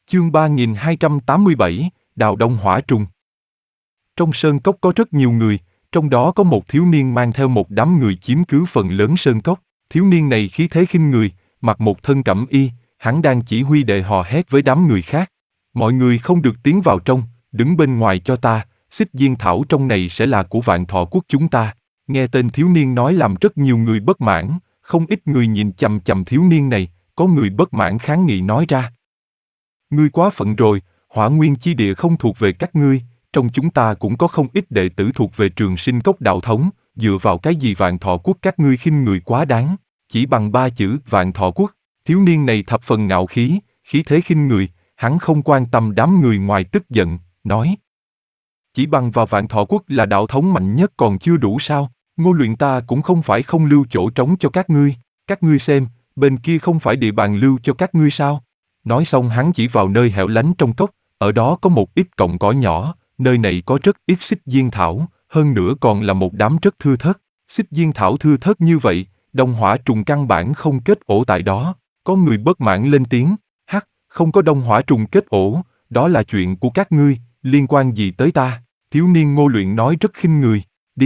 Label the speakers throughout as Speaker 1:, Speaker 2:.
Speaker 1: Chương 3287, Đào Đông Hỏa Trùng. Trong sơn cốc có rất nhiều người, trong đó có một thiếu niên mang theo một đám người chiếm cứ phần lớn sơn cốc. Thiếu niên này khí thế khinh người, mặc một thân cẩm y, hắn đang chỉ huy đệ hò hét với đám người khác. Mọi người không được tiến vào trong, đứng bên ngoài cho ta, xích diên thảo trong này sẽ là của Vạn Thọ Quốc chúng ta. Nghe tên thiếu niên nói làm rất nhiều người bất mãn, không ít người nhìn chằm chằm thiếu niên này, có người bất mãn kháng nghị nói ra. Ngươi quá phận rồi, Hỏa Nguyên Chi Địa không thuộc về các ngươi, trong chúng ta cũng có không ít đệ tử thuộc về Trường Sinh Cốc đạo thống, dựa vào cái gì Vạn Thọ Quốc các ngươi khinh người quá đáng, chỉ bằng 3 chữ Vạn Thọ Quốc. Thiếu niên này thập phần ngạo khí, khí thế khinh người, hắn không quan tâm đám người ngoài tức giận, nói. Chỉ bằng vào Vạn Thọ Quốc là đạo thống mạnh nhất còn chưa đủ sao, Ngô Luyện ta cũng không phải không lưu chỗ trống cho các ngươi xem, bên kia không phải địa bàn lưu cho các ngươi sao? Nói xong hắn chỉ vào nơi hẻo lánh trong cốc, ở đó có một ít cọng cỏ nhỏ, nơi này có rất ít xích diên thảo, hơn nữa còn là một đám rất thưa thớt. Xích diên thảo thưa thớt như vậy, đông hỏa trùng căn bản không kết ổ tại đó. Có người bất mãn lên tiếng, hắc, không có đông hỏa trùng kết ổ, đó là chuyện của các ngươi, liên quan gì tới ta? Thiếu niên Ngô Luyện nói rất khinh người,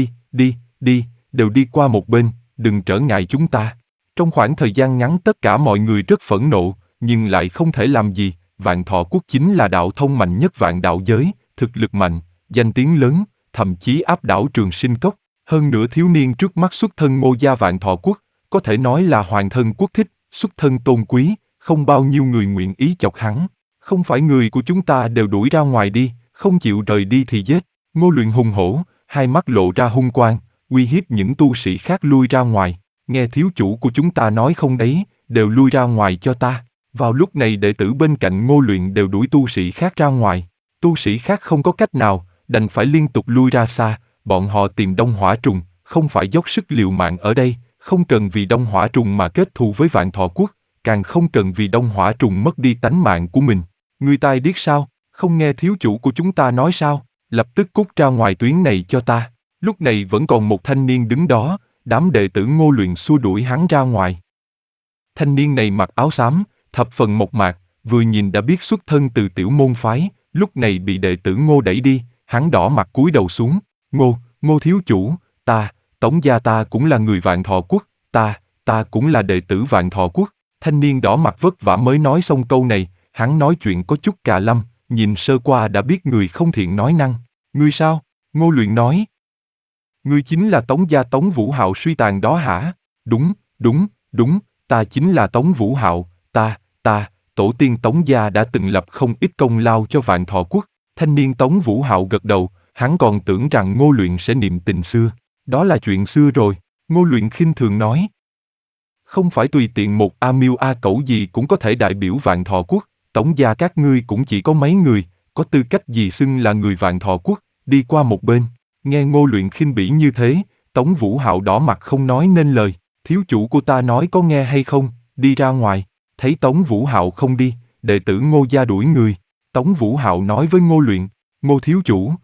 Speaker 1: đi, đều đi qua một bên, đừng trở ngại chúng ta. Trong khoảng thời gian ngắn tất cả mọi người rất phẫn nộ, nhưng lại không thể làm gì. Vạn Thọ Quốc chính là đạo thông mạnh nhất vạn đạo giới, thực lực mạnh, danh tiếng lớn, thậm chí áp đảo Trường Sinh Cốc. Hơn nữa thiếu niên trước mắt xuất thân Mô gia Vạn Thọ Quốc, có thể nói là hoàng thân quốc thích, xuất thân tôn quý, không bao nhiêu người nguyện ý chọc hắn. Không phải người của chúng ta đều đuổi ra ngoài đi, không chịu rời đi thì giết. Ngô Luyện hùng hổ, hai mắt lộ ra hung quang, uy hiếp những tu sĩ khác lui ra ngoài. Nghe thiếu chủ của chúng ta nói không đấy, đều lui ra ngoài cho ta. Vào lúc này đệ tử bên cạnh Ngô Luyện đều đuổi tu sĩ khác ra ngoài. Tu sĩ khác không có cách nào, đành phải liên tục lui ra xa. Bọn họ tìm Đông Hỏa Trùng, không phải dốc sức liều mạng ở đây, không cần vì Đông Hỏa Trùng mà kết thù với Vạn Thọ Quốc, càng không cần vì Đông Hỏa Trùng mất đi tánh mạng của mình. Ngươi tai điếc sao, không nghe thiếu chủ của chúng ta nói sao, lập tức cút ra ngoài tuyến này cho ta. Lúc này vẫn còn một thanh niên đứng đó, đám đệ tử Ngô Luyện xua đuổi hắn ra ngoài. Thanh niên này mặc áo xám, thập phần mộc mạc, vừa nhìn đã biết xuất thân từ tiểu môn phái, lúc này bị đệ tử Ngô đẩy đi, hắn đỏ mặt cúi đầu xuống. Ngô thiếu chủ, Tống gia ta cũng là người Vạn Thọ Quốc, ta cũng là đệ tử Vạn Thọ Quốc. Thanh niên đỏ mặt vất vả mới nói xong câu này, hắn nói chuyện có chút cà lâm, nhìn sơ qua đã biết người không thiện nói năng. Ngươi sao? Ngô Luyện nói. Ngươi chính là Tống gia Tống Vũ Hạo suy tàn đó hả? Đúng, ta chính là Tống Vũ Hạo, tổ tiên Tống gia đã từng lập không ít công lao cho Vạn Thọ Quốc. Thanh niên Tống Vũ Hạo gật đầu, hắn còn tưởng rằng Ngô Luyện sẽ niệm tình xưa. Đó là chuyện xưa rồi, Ngô Luyện khinh thường nói. Không phải tùy tiện một A Miêu A Cẩu gì cũng có thể đại biểu Vạn Thọ Quốc, Tống gia các ngươi cũng chỉ có mấy người, có tư cách gì xưng là người Vạn Thọ Quốc, đi qua một bên. Nghe Ngô Luyện khinh bỉ như thế, Tống Vũ Hạo đỏ mặt không nói nên lời. Thiếu chủ của ta nói có nghe hay không, đi ra ngoài. Thấy Tống Vũ Hạo không đi, đệ tử Ngô gia đuổi người. Tống Vũ Hạo nói với Ngô Luyện, Ngô thiếu chủ,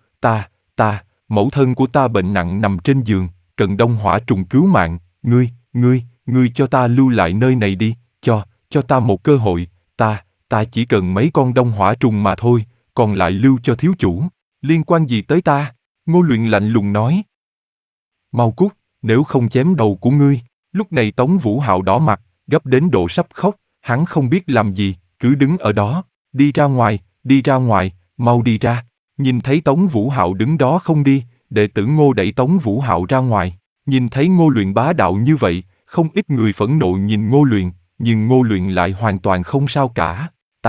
Speaker 1: mẫu thân của ta bệnh nặng nằm trên giường, cần Đông Hỏa Trùng cứu mạng, ngươi cho ta lưu lại nơi này đi, cho ta một cơ hội, ta chỉ cần mấy con Đông Hỏa Trùng mà thôi, còn lại lưu cho thiếu chủ, liên quan gì tới ta? Ngô Luyện lạnh lùng nói. Mau cút, nếu không chém đầu của ngươi. Lúc này Tống Vũ Hạo đỏ mặt, gấp đến độ sắp khóc, hắn không biết làm gì, cứ đứng ở đó, đi ra ngoài, mau đi ra. Nhìn thấy Tống Vũ Hạo đứng đó không đi, đệ tử Ngô đẩy Tống Vũ Hạo ra ngoài. Nhìn thấy Ngô Luyện bá đạo như vậy, không ít người phẫn nộ nhìn Ngô Luyện, nhưng Ngô Luyện lại hoàn toàn không sao cả.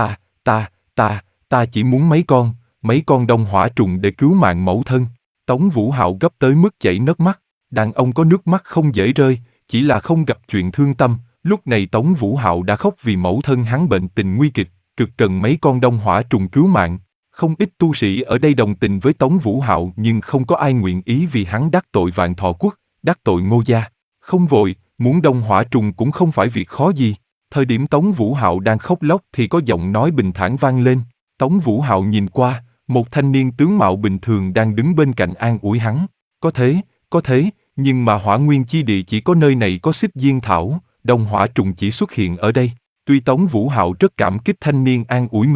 Speaker 1: Ta chỉ muốn mấy con Đông Hỏa Trùng để cứu mạng mẫu thân. Tống Vũ Hạo gấp tới mức chảy nước mắt, đàn ông có nước mắt không dễ rơi, chỉ là không gặp chuyện thương tâm. Lúc này Tống Vũ Hạo đã khóc vì mẫu thân hắn bệnh tình nguy kịch, cực cần mấy con Đông Hỏa Trùng cứu mạng. Không ít tu sĩ ở đây đồng tình với Tống Vũ Hạo nhưng không có ai nguyện ý vì hắn đắc tội Vạn Thọ Quốc, đắc tội Ngô gia. Không vội, muốn Đông Hỏa Trùng cũng không phải việc khó gì. Thời điểm Tống Vũ Hạo đang khóc lóc thì có giọng nói bình thản vang lên. Tống Vũ Hạo nhìn qua, một thanh niên tướng mạo bình thường đang đứng bên cạnh an ủi hắn. Có thế, nhưng mà Hỏa Nguyên Chi Địa chỉ có nơi này có xích diên thảo, Đông Hỏa Trùng chỉ xuất hiện ở đây. Tuy Tống Vũ Hạo rất cảm kích thanh niên an ủi mình,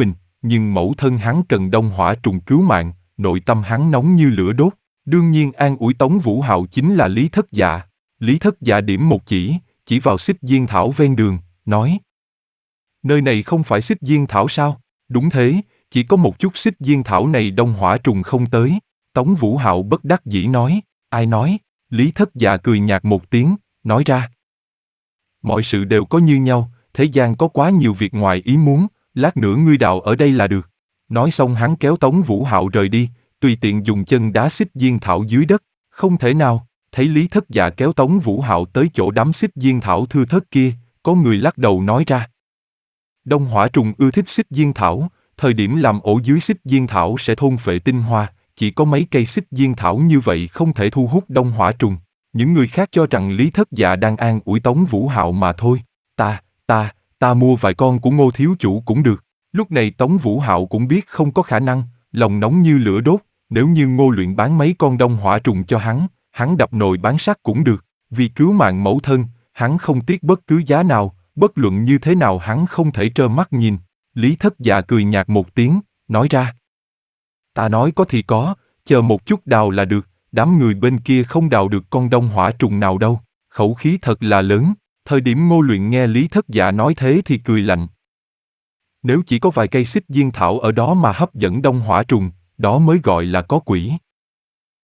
Speaker 1: nhưng mẫu thân hắn cần đông hỏa trùng cứu mạng, nội tâm hắn nóng như lửa đốt. Đương nhiên an ủi Tống Vũ Hạo chính là Lý Thất Dạ. Lý Thất Dạ điểm một chỉ vào xích diên thảo ven đường, nói: nơi này không phải xích diên thảo sao? Đúng thế, chỉ có một chút xích diên thảo này đông hỏa trùng không tới. Tống Vũ Hạo bất đắc dĩ nói: ai nói? Lý Thất Dạ cười nhạt một tiếng, nói ra: mọi sự đều có như nhau, thế gian có quá nhiều việc ngoài ý muốn, lát nữa ngươi đào ở đây là được. Nói xong hắn kéo Tống Vũ Hạo rời đi, tùy tiện dùng chân đá xích diên thảo dưới đất. Không thể nào. Thấy Lý Thất Dạ kéo Tống Vũ Hạo tới chỗ đám xích diên thảo thưa thớt kia, có người lắc đầu nói ra: đông hỏa trùng ưa thích xích diên thảo, thời điểm làm ổ dưới xích diên thảo sẽ thôn phệ tinh hoa, chỉ có mấy cây xích diên thảo như vậy không thể thu hút đông hỏa trùng. Những người khác cho rằng Lý Thất Dạ đang an ủi Tống Vũ Hạo mà thôi. Ta mua vài con của Ngô thiếu chủ cũng được. Lúc này Tống Vũ Hạo cũng biết không có khả năng, lòng nóng như lửa đốt, nếu như Ngô Luyện bán mấy con đông hỏa trùng cho hắn đập nồi bán sắt cũng được. Vì cứu mạng mẫu thân, hắn không tiếc bất cứ giá nào, bất luận như thế nào hắn không thể trơ mắt nhìn. Lý Thất Dạ cười nhạt một tiếng, nói ra: ta nói có thì có, chờ một chút đào là được, đám người bên kia không đào được con đông hỏa trùng nào đâu. Khẩu khí thật là lớn. Thời điểm Ngô Luyện nghe Lý Thất Dạ nói thế thì cười lạnh. Nếu chỉ có vài cây xích diên thảo ở đó mà hấp dẫn đông hỏa trùng, đó mới gọi là có quỷ.